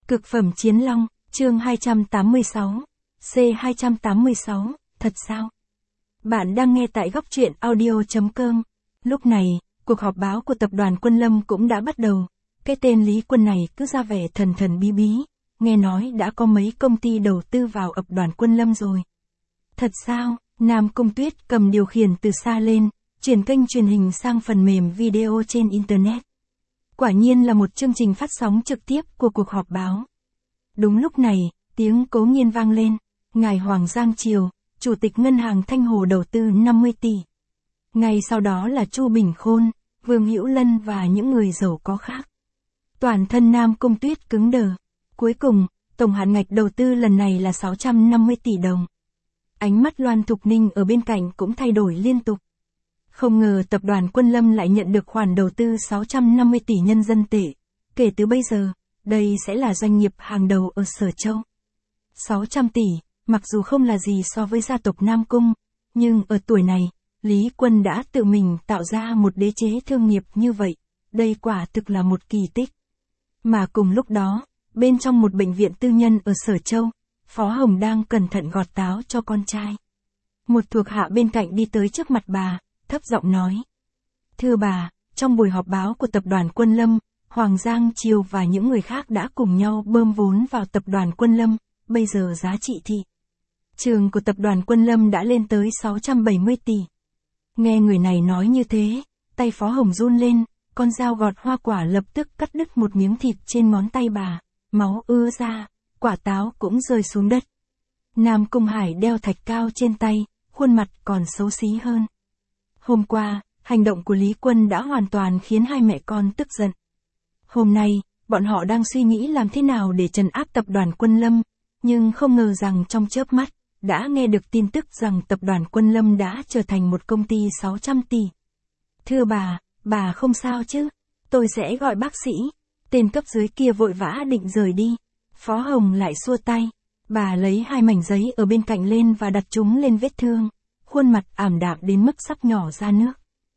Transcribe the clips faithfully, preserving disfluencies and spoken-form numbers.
Cực phẩm chiến long, chương hai trăm tám mươi sáu, C hai trăm tám mươi sáu, thật sao? Bạn đang nghe tại góc truyện audio chấm com. Lúc này, cuộc họp báo của tập đoàn Quân Lâm cũng đã bắt đầu. Cái tên Lý Quân này cứ ra vẻ thần thần bí bí, nghe nói đã có mấy công ty đầu tư vào ập đoàn Quân Lâm rồi. Thật sao? Nam Cung Tuyết cầm điều khiển từ xa lên, chuyển kênh truyền hình sang phần mềm video trên Internet. Quả nhiên là một chương trình phát sóng trực tiếp của cuộc họp báo. Đúng lúc này, tiếng Cố Nghiên vang lên, ngài Hoàng Giang Triều, Chủ tịch Ngân hàng Thanh Hồ đầu tư năm mươi tỷ. Ngay sau đó là Chu Bình Khôn, Vương Hữu Lân và những người giàu có khác. Toàn thân Nam Cung Tuyết cứng đờ. Cuối cùng, tổng hạn ngạch đầu tư lần này là sáu trăm năm mươi tỷ đồng. Ánh mắt Loan Thục Ninh ở bên cạnh cũng thay đổi liên tục. Không ngờ tập đoàn Quân Lâm lại nhận được khoản đầu tư sáu trăm năm mươi tỷ nhân dân tệ. Kể từ bây giờ, đây sẽ là doanh nghiệp hàng đầu ở Sở Châu. sáu trăm tỷ, mặc dù không là gì so với gia tộc Nam Cung, nhưng ở tuổi này, Lý Quân đã tự mình tạo ra một đế chế thương nghiệp như vậy. Đây quả thực là một kỳ tích. Mà cùng lúc đó, bên trong một bệnh viện tư nhân ở Sở Châu, Phó Hồng đang cẩn thận gọt táo cho con trai. Một thuộc hạ bên cạnh đi tới trước mặt bà, thấp giọng nói. Thưa bà, trong buổi họp báo của tập đoàn Quân Lâm, Hoàng Giang Triều và những người khác đã cùng nhau bơm vốn vào tập đoàn Quân Lâm, bây giờ giá trị thị trường của tập đoàn Quân Lâm đã lên tới sáu trăm bảy mươi tỷ. Nghe người này nói như thế, tay Phó Hồng run lên, con dao gọt hoa quả lập tức cắt đứt một miếng thịt trên ngón tay bà, máu ứa ra, quả táo cũng rơi xuống đất. Nam Cung Hải đeo thạch cao trên tay, khuôn mặt còn xấu xí hơn. Hôm qua, hành động của Lý Quân đã hoàn toàn khiến hai mẹ con tức giận. Hôm nay, bọn họ đang suy nghĩ làm thế nào để trấn áp tập đoàn Quân Lâm, nhưng không ngờ rằng trong chớp mắt, đã nghe được tin tức rằng tập đoàn Quân Lâm đã trở thành một công ty sáu trăm tỷ. Thưa bà, bà không sao chứ? Tôi sẽ gọi bác sĩ. Tên cấp dưới kia vội vã định rời đi. Phó Hồng lại xua tay. Bà lấy hai mảnh giấy ở bên cạnh lên và đặt chúng lên vết thương. Khuôn mặt ảm đạm đến mức sắp nhỏ ra nước.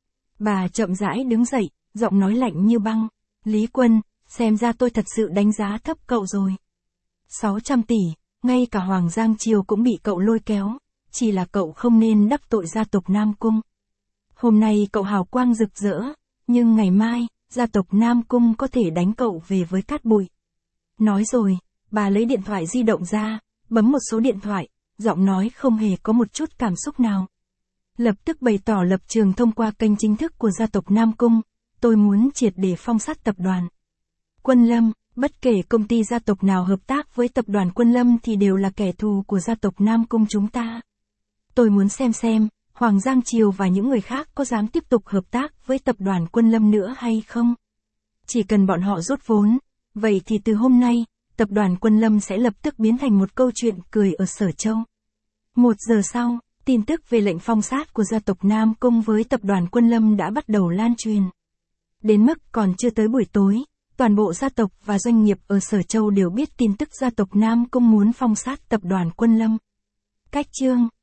Bà chậm rãi đứng dậy, giọng nói lạnh như băng. Lý Quân, xem ra tôi thật sự đánh giá thấp cậu rồi. sáu trăm tỷ, ngay cả Hoàng Giang Triều cũng bị cậu lôi kéo. Chỉ là cậu không nên đắc tội gia tộc Nam Cung. Hôm nay cậu hào quang rực rỡ, nhưng ngày mai, gia tộc Nam Cung có thể đánh cậu về với cát bụi. Nói rồi, bà lấy điện thoại di động ra, bấm một số điện thoại, giọng nói không hề có một chút cảm xúc nào. Lập tức bày tỏ lập trường thông qua kênh chính thức của gia tộc Nam Cung, tôi muốn triệt để phong sát tập đoàn Quân Lâm, bất kể công ty gia tộc nào hợp tác với tập đoàn Quân Lâm thì đều là kẻ thù của gia tộc Nam Cung chúng ta. Tôi muốn xem xem, Hoàng Giang Triều và những người khác có dám tiếp tục hợp tác với tập đoàn Quân Lâm nữa hay không? Chỉ cần bọn họ rút vốn, vậy thì từ hôm nay, tập đoàn Quân Lâm sẽ lập tức biến thành một câu chuyện cười ở Sở Châu. Một giờ sau, tin tức về lệnh phong sát của gia tộc Nam Cung với tập đoàn Quân Lâm đã bắt đầu lan truyền. Đến mức còn chưa tới buổi tối, toàn bộ gia tộc và doanh nghiệp ở Sở Châu đều biết tin tức gia tộc Nam Cung muốn phong sát tập đoàn Quân Lâm. Cách chương